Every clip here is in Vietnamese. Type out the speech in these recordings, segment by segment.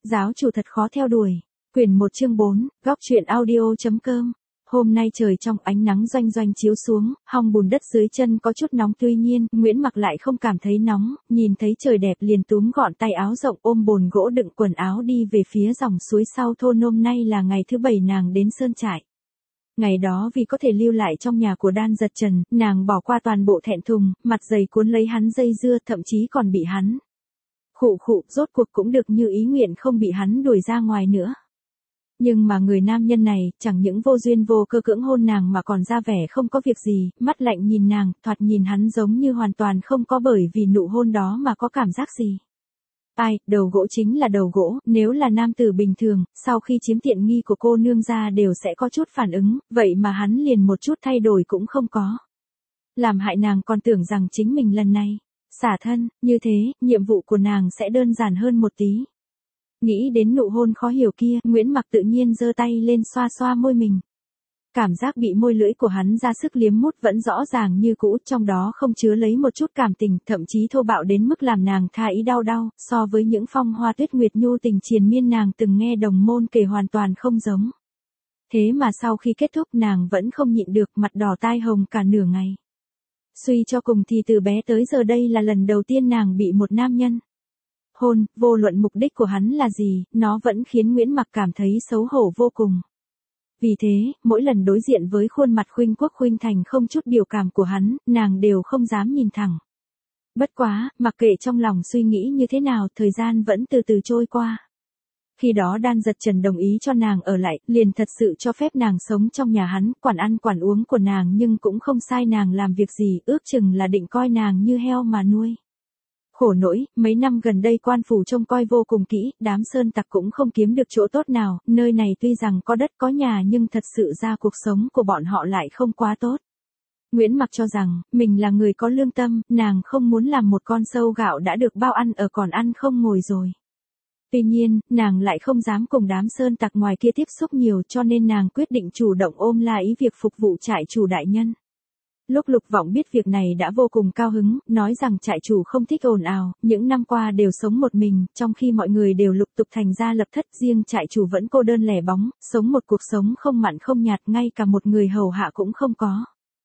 Giáo chủ thật khó theo đuổi. Quyển 1 chương 4, góc truyện audio.com. Hôm nay trời trong ánh nắng doanh doanh chiếu xuống, hong bùn đất dưới chân có chút nóng, tuy nhiên, Nguyễn Mặc lại không cảm thấy nóng, nhìn thấy trời đẹp liền túm gọn tay áo rộng ôm bồn gỗ đựng quần áo đi về phía dòng suối sau thôn. Hôm nay là ngày thứ 7 nàng đến sơn trại. Ngày đó vì có thể lưu lại trong nhà của Đan Giật Trần, nàng bỏ qua toàn bộ thẹn thùng, mặt dày cuốn lấy hắn dây dưa, thậm chí còn bị hắn khụ, rốt cuộc cũng được như ý nguyện không bị hắn đuổi ra ngoài nữa. Nhưng mà người nam nhân này, chẳng những vô duyên vô cơ cưỡng hôn nàng mà còn ra vẻ không có việc gì, mắt lạnh nhìn nàng, thoạt nhìn hắn giống như hoàn toàn không có bởi vì nụ hôn đó mà có cảm giác gì. Ai, đầu gỗ chính là đầu gỗ, nếu là nam tử bình thường, sau khi chiếm tiện nghi của cô nương ra đều sẽ có chút phản ứng, vậy mà hắn liền một chút thay đổi cũng không có. Làm hại nàng còn tưởng rằng chính mình lần này xả thân, như thế, nhiệm vụ của nàng sẽ đơn giản hơn một tí. Nghĩ đến nụ hôn khó hiểu kia, Nguyễn Mặc tự nhiên giơ tay lên xoa xoa môi mình. Cảm giác bị môi lưỡi của hắn ra sức liếm mút vẫn rõ ràng như cũ, trong đó không chứa lấy một chút cảm tình, thậm chí thô bạo đến mức làm nàng tha ý đau, so với những phong hoa tuyết nguyệt nhu tình triền miên nàng từng nghe đồng môn kể hoàn toàn không giống. Thế mà sau khi kết thúc nàng vẫn không nhịn được, mặt đỏ tai hồng cả nửa ngày. Suy cho cùng thì từ bé tới giờ đây là lần đầu tiên nàng bị một nam nhân hôn, vô luận mục đích của hắn là gì, nó vẫn khiến Nguyễn Mặc cảm thấy xấu hổ vô cùng. Vì thế, mỗi lần đối diện với khuôn mặt khuynh quốc khuynh thành không chút biểu cảm của hắn, nàng đều không dám nhìn thẳng. Bất quá, mặc kệ trong lòng suy nghĩ như thế nào, thời gian vẫn từ từ trôi qua. Khi đó Đan Giật Trần đồng ý cho nàng ở lại, liền thật sự cho phép nàng sống trong nhà hắn, quản ăn quản uống của nàng nhưng cũng không sai nàng làm việc gì, ước chừng là định coi nàng như heo mà nuôi. Khổ nỗi, mấy năm gần đây quan phủ trông coi vô cùng kỹ, đám sơn tặc cũng không kiếm được chỗ tốt nào, nơi này tuy rằng có đất có nhà nhưng thật sự ra cuộc sống của bọn họ lại không quá tốt. Nguyễn Mặc cho rằng, mình là người có lương tâm, nàng không muốn làm một con sâu gạo đã được bao ăn ở còn ăn không ngồi rồi. Tuy nhiên, nàng lại không dám cùng đám sơn tặc ngoài kia tiếp xúc nhiều cho nên nàng quyết định chủ động ôm lại ý việc phục vụ trại chủ đại nhân. Lúc Lục Vọng biết việc này đã vô cùng cao hứng, nói rằng trại chủ không thích ồn ào, những năm qua đều sống một mình, trong khi mọi người đều lục tục thành gia lập thất, riêng trại chủ vẫn cô đơn lẻ bóng, sống một cuộc sống không mặn không nhạt, ngay cả một người hầu hạ cũng không có.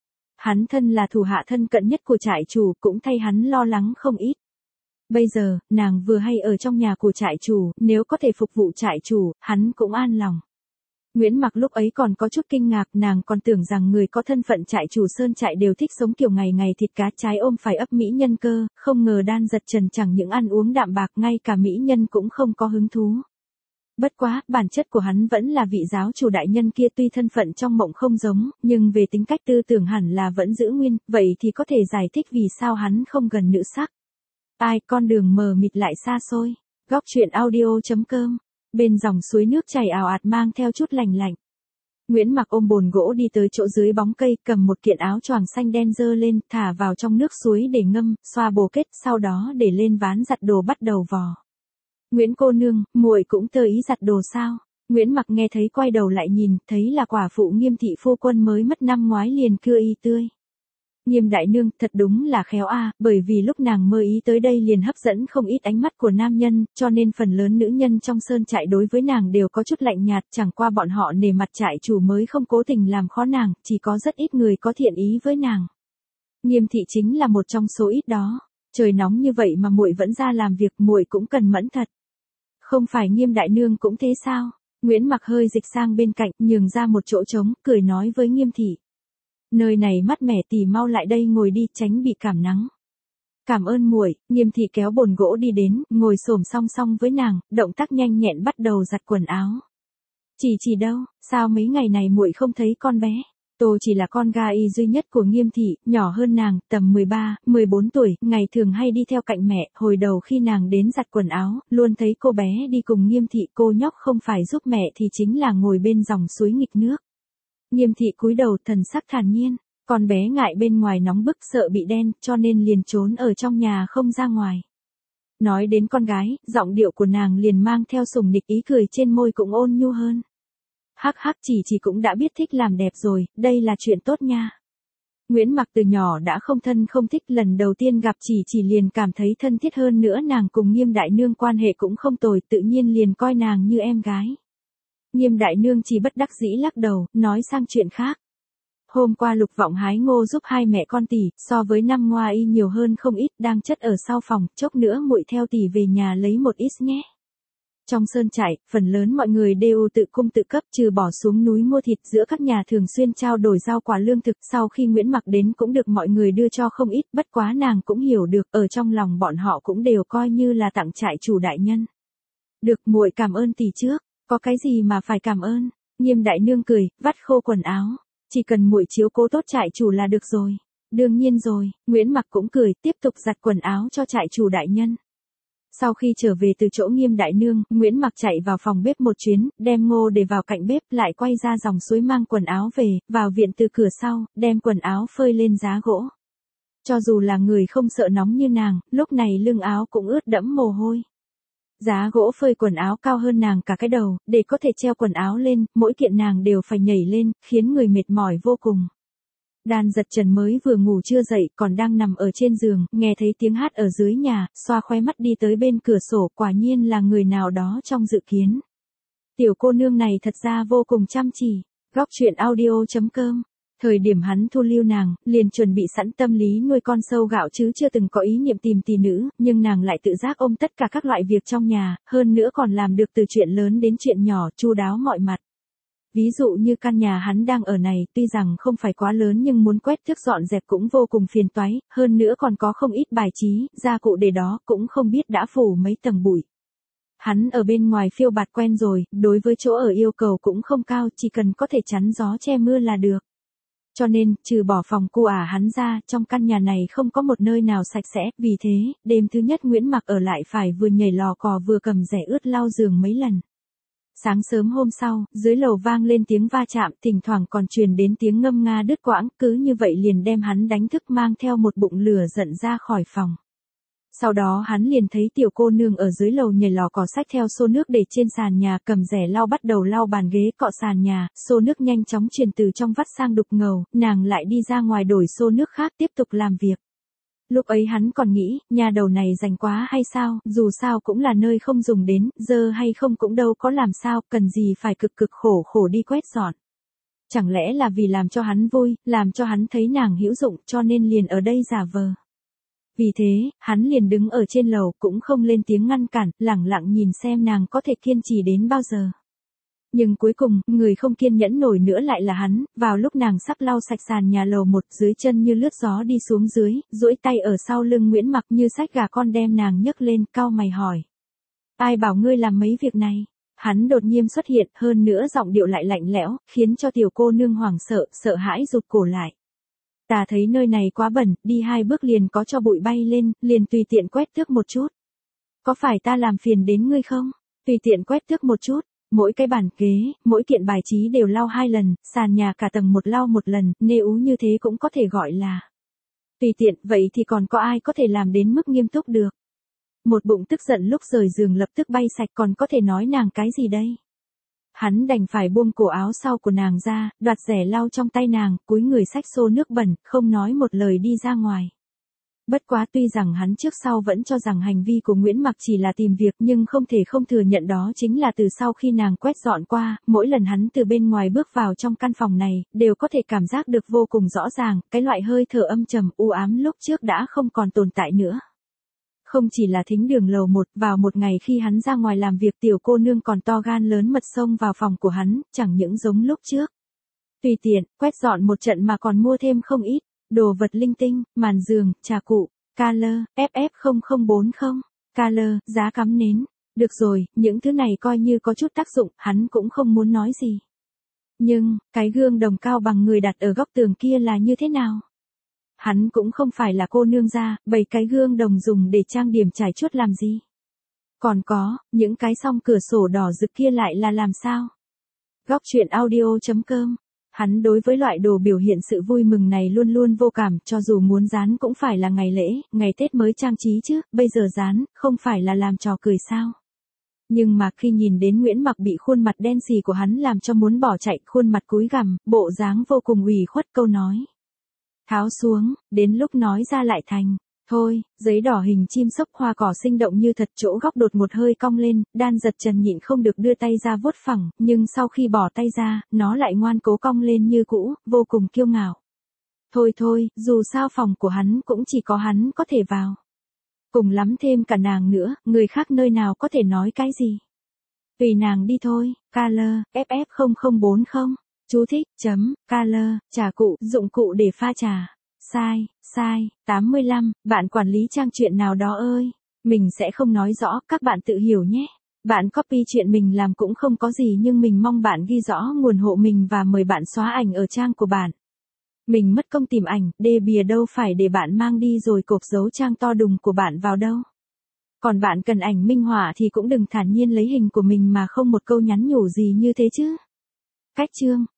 Hắn thân là thủ hạ thân cận nhất của trại chủ, cũng thay hắn lo lắng không ít. Bây giờ, nàng vừa hay ở trong nhà của trại chủ, nếu có thể phục vụ trại chủ, hắn cũng an lòng. Nguyễn Mặc lúc ấy còn có chút kinh ngạc, nàng còn tưởng rằng người có thân phận trại chủ sơn trại đều thích sống kiểu ngày ngày thịt cá trái ôm phải ấp mỹ nhân cơ, không ngờ Đan Giật Trần chẳng những ăn uống đạm bạc, ngay cả mỹ nhân cũng không có hứng thú. Bất quá, bản chất của hắn vẫn là vị giáo chủ đại nhân kia, tuy thân phận trong mộng không giống, nhưng về tính cách tư tưởng hẳn là vẫn giữ nguyên, vậy thì có thể giải thích vì sao hắn không gần nữ sắc. Ai, con đường mờ mịt lại xa xôi. Góc truyện audio.com. Bên dòng suối nước chảy ào ạt mang theo chút lành lạnh. Nguyễn Mặc ôm bồn gỗ đi tới chỗ dưới bóng cây, cầm một kiện áo choàng xanh đen dơ lên, thả vào trong nước suối để ngâm, xoa bồ kết, sau đó để lên ván giặt đồ bắt đầu vò. Nguyễn cô nương, muội cũng tơ ý giặt đồ sao? Nguyễn Mặc nghe thấy quay đầu lại nhìn, thấy là quả phụ Nghiêm thị phu quân mới mất năm ngoái liền cưa y tươi. Nghiêm đại nương, thật đúng là khéo a, bởi vì lúc nàng mơ ý tới đây liền hấp dẫn không ít ánh mắt của nam nhân, cho nên phần lớn nữ nhân trong sơn trại đối với nàng đều có chút lạnh nhạt, chẳng qua bọn họ nể mặt trại chủ mới không cố tình làm khó nàng, chỉ có rất ít người có thiện ý với nàng. Nghiêm thị chính là một trong số ít đó. Trời nóng như vậy mà muội vẫn ra làm việc, muội cũng cần mẫn thật. Không phải Nghiêm đại nương cũng thế sao? Nguyễn Mặc hơi dịch sang bên cạnh, nhường ra một chỗ trống, cười nói với Nghiêm thị. Nơi này mát mẻ, tỷ mau lại đây ngồi đi, tránh bị cảm nắng. Cảm ơn muội. Nghiêm thị kéo bồn gỗ đi đến, ngồi xổm song song với nàng, động tác nhanh nhẹn bắt đầu giặt quần áo. Chỉ đâu, sao mấy ngày này muội không thấy con bé? Tô chỉ là con gái duy nhất của Nghiêm thị, nhỏ hơn nàng, tầm 13, 14 tuổi, ngày thường hay đi theo cạnh mẹ, hồi đầu khi nàng đến giặt quần áo, luôn thấy cô bé đi cùng Nghiêm thị, cô nhóc không phải giúp mẹ thì chính là ngồi bên dòng suối nghịch nước. Nghiêm thị cúi đầu, thần sắc thản nhiên, con bé ngại bên ngoài nóng bức sợ bị đen, cho nên liền trốn ở trong nhà không ra ngoài. Nói đến con gái, giọng điệu của nàng liền mang theo sủng nịch, ý cười trên môi cũng ôn nhu hơn. Hắc hắc, chỉ cũng đã biết thích làm đẹp rồi, đây là chuyện tốt nha. Nguyễn Mặc từ nhỏ đã không thân không thích, lần đầu tiên gặp chỉ liền cảm thấy thân thiết, hơn nữa nàng cùng Nghiêm đại nương quan hệ cũng không tồi, tự nhiên liền coi nàng như em gái. Nghiêm đại nương chỉ bất đắc dĩ lắc đầu, nói sang chuyện khác. Hôm qua Lục Vọng hái ngô giúp hai mẹ con tỷ, so với năm ngoái y nhiều hơn không ít, đang chất ở sau phòng, chốc nữa muội theo tỷ về nhà lấy một ít nhé. Trong sơn trại, phần lớn mọi người đều tự cung tự cấp, trừ bỏ xuống núi mua thịt, giữa các nhà thường xuyên trao đổi rau quả lương thực, sau khi Nguyễn Mặc đến cũng được mọi người đưa cho không ít, bất quá nàng cũng hiểu được, ở trong lòng bọn họ cũng đều coi như là tặng trại chủ đại nhân. Được, muội cảm ơn tỷ trước, có cái gì mà phải cảm ơn. Nghiêm đại nương cười, vắt khô quần áo, chỉ cần muội chiếu cố tốt trại chủ là được rồi. Đương nhiên rồi, Nguyễn Mặc cũng cười, tiếp tục giặt quần áo cho trại chủ đại nhân. Sau khi trở về từ chỗ Nghiêm đại nương, Nguyễn Mặc chạy vào phòng bếp một chuyến, đem ngô để vào cạnh bếp, lại quay ra dòng suối mang quần áo về, vào viện từ cửa sau, đem quần áo phơi lên giá gỗ. Cho dù là người không sợ nóng như nàng, lúc này lưng áo cũng ướt đẫm mồ hôi. Giá gỗ phơi quần áo cao hơn nàng cả cái đầu, để có thể treo quần áo lên, mỗi kiện nàng đều phải nhảy lên, khiến người mệt mỏi vô cùng. Đan Giật Trần mới vừa ngủ chưa dậy, còn đang nằm ở trên giường, nghe thấy tiếng hát ở dưới nhà, xoa khóe mắt đi tới bên cửa sổ, quả nhiên là người nào đó trong dự kiến. Tiểu cô nương này thật ra vô cùng chăm chỉ. Góc truyện audio.com. Thời điểm hắn thu lưu nàng, liền chuẩn bị sẵn tâm lý nuôi con sâu gạo chứ chưa từng có ý niệm tìm tỷ nữ, nhưng nàng lại tự giác ôm tất cả các loại việc trong nhà, hơn nữa còn làm được từ chuyện lớn đến chuyện nhỏ, chu đáo mọi mặt. Ví dụ như căn nhà hắn đang ở này, tuy rằng không phải quá lớn nhưng muốn quét tước dọn dẹp cũng vô cùng phiền toái, hơn nữa còn có không ít bài trí, gia cụ để đó, cũng không biết đã phủ mấy tầng bụi. Hắn ở bên ngoài phiêu bạt quen rồi, đối với chỗ ở yêu cầu cũng không cao, chỉ cần có thể chắn gió che mưa là được. Cho nên, trừ bỏ phòng cu hắn ra, trong căn nhà này không có một nơi nào sạch sẽ, vì thế, đêm thứ nhất Nguyễn Mặc ở lại phải vừa nhảy lò cò vừa cầm rẻ ướt lau giường mấy lần. Sáng sớm hôm sau, dưới lầu vang lên tiếng va chạm, thỉnh thoảng còn truyền đến tiếng ngâm nga đứt quãng, cứ như vậy liền đem hắn đánh thức, mang theo một bụng lửa giận ra khỏi phòng. Sau đó hắn liền thấy tiểu cô nương ở dưới lầu nhảy lò cò xách theo xô nước để trên sàn nhà, cầm rẻ lau bắt đầu lau bàn ghế cọ sàn nhà, xô nước nhanh chóng truyền từ trong vắt sang đục ngầu, nàng lại đi ra ngoài đổi xô nước khác tiếp tục làm việc. Lúc ấy hắn còn nghĩ, nhà đầu này rảnh quá hay sao, dù sao cũng là nơi không dùng đến, dơ hay không cũng đâu có làm sao, cần gì phải cực cực khổ khổ đi quét dọn. Chẳng lẽ là vì làm cho hắn vui, làm cho hắn thấy nàng hữu dụng, cho nên liền ở đây giả vờ. Vì thế, hắn liền đứng ở trên lầu, cũng không lên tiếng ngăn cản, lẳng lặng nhìn xem nàng có thể kiên trì đến bao giờ. Nhưng cuối cùng, người không kiên nhẫn nổi nữa lại là hắn, vào lúc nàng sắp lau sạch sàn nhà lầu một, dưới chân như lướt gió đi xuống dưới, duỗi tay ở sau lưng Nguyễn Mặc như xách gà con đem nàng nhấc lên, cau mày hỏi. Ai bảo ngươi làm mấy việc này? Hắn đột nhiên xuất hiện, hơn nữa giọng điệu lại lạnh lẽo, khiến cho tiểu cô nương hoảng sợ, sợ hãi rụt cổ lại. Ta thấy nơi này quá bẩn, đi 2 bước liền có cho bụi bay lên, liền tùy tiện quét tước một chút. Có phải ta làm phiền đến ngươi không? Tùy tiện quét tước một chút. Mỗi cái bàn ghế, mỗi kiện bài trí đều lau 2 lần, sàn nhà cả tầng một lau 1 lần, nếu như thế cũng có thể gọi là tùy tiện, vậy thì còn có ai có thể làm đến mức nghiêm túc được. Một bụng tức giận lúc rời giường lập tức bay sạch, còn có thể nói nàng cái gì đây? Hắn đành phải buông cổ áo sau của nàng ra, đoạt rẻ lau trong tay nàng, cúi người xách xô nước bẩn, không nói một lời đi ra ngoài. Bất quá tuy rằng hắn trước sau vẫn cho rằng hành vi của Nguyễn Mặc chỉ là tìm việc, nhưng không thể không thừa nhận đó chính là từ sau khi nàng quét dọn qua, mỗi lần hắn từ bên ngoài bước vào trong căn phòng này, đều có thể cảm giác được vô cùng rõ ràng, cái loại hơi thở âm trầm u ám lúc trước đã không còn tồn tại nữa. Không chỉ là thính đường lầu 1, vào một ngày khi hắn ra ngoài làm việc, tiểu cô nương còn to gan lớn mật xông vào phòng của hắn, chẳng những giống lúc trước. Tùy tiện, quét dọn một trận mà còn mua thêm không ít đồ vật linh tinh, màn giường, trà cụ, Color, FF0040, Color, giá cắm nến. Được rồi, những thứ này coi như có chút tác dụng, hắn cũng không muốn nói gì. Nhưng, cái gương đồng cao bằng người đặt ở góc tường kia là như thế nào? Hắn cũng không phải là cô nương gia, bày cái gương đồng dùng để trang điểm trải chuốt làm gì? Còn có, những cái song cửa sổ đỏ rực kia lại là làm sao? Góc truyện audio.com. Hắn đối với loại đồ biểu hiện sự vui mừng này luôn luôn vô cảm, cho dù muốn dán cũng phải là ngày lễ, ngày Tết mới trang trí chứ, bây giờ dán, không phải là làm trò cười sao? Nhưng mà khi nhìn đến Nguyễn Mặc bị khuôn mặt đen xì của hắn làm cho muốn bỏ chạy, khuôn mặt cúi gằm, bộ dáng vô cùng ủy khuất, câu nói Tháo xuống, đến lúc nói ra lại thành. Thôi, giấy đỏ hình chim sóc hoa cỏ sinh động như thật, chỗ góc đột một hơi cong lên, Đan giật Trần nhịn không được đưa tay ra vuốt phẳng, nhưng sau khi bỏ tay ra, nó lại ngoan cố cong lên như cũ, vô cùng kiêu ngạo. Thôi thôi, dù sao phòng của hắn cũng chỉ có hắn có thể vào. Cùng lắm thêm cả nàng nữa, người khác nơi nào có thể nói cái gì. Tùy nàng đi thôi. Color, FF0040. Chú thích, Color, trà cụ, dụng cụ để pha trà. Sai, 85, bạn quản lý trang truyện nào đó ơi. Mình sẽ không nói rõ, các bạn tự hiểu nhé. Bạn copy chuyện mình làm cũng không có gì, nhưng mình mong bạn ghi rõ nguồn hộ mình và mời bạn xóa ảnh ở trang của bạn. Mình mất công tìm ảnh, đê bìa đâu phải để bạn mang đi rồi cộp dấu trang to đùng của bạn vào đâu. Còn bạn cần ảnh minh họa thì cũng đừng thản nhiên lấy hình của mình mà không một câu nhắn nhủ gì như thế chứ. Cách chương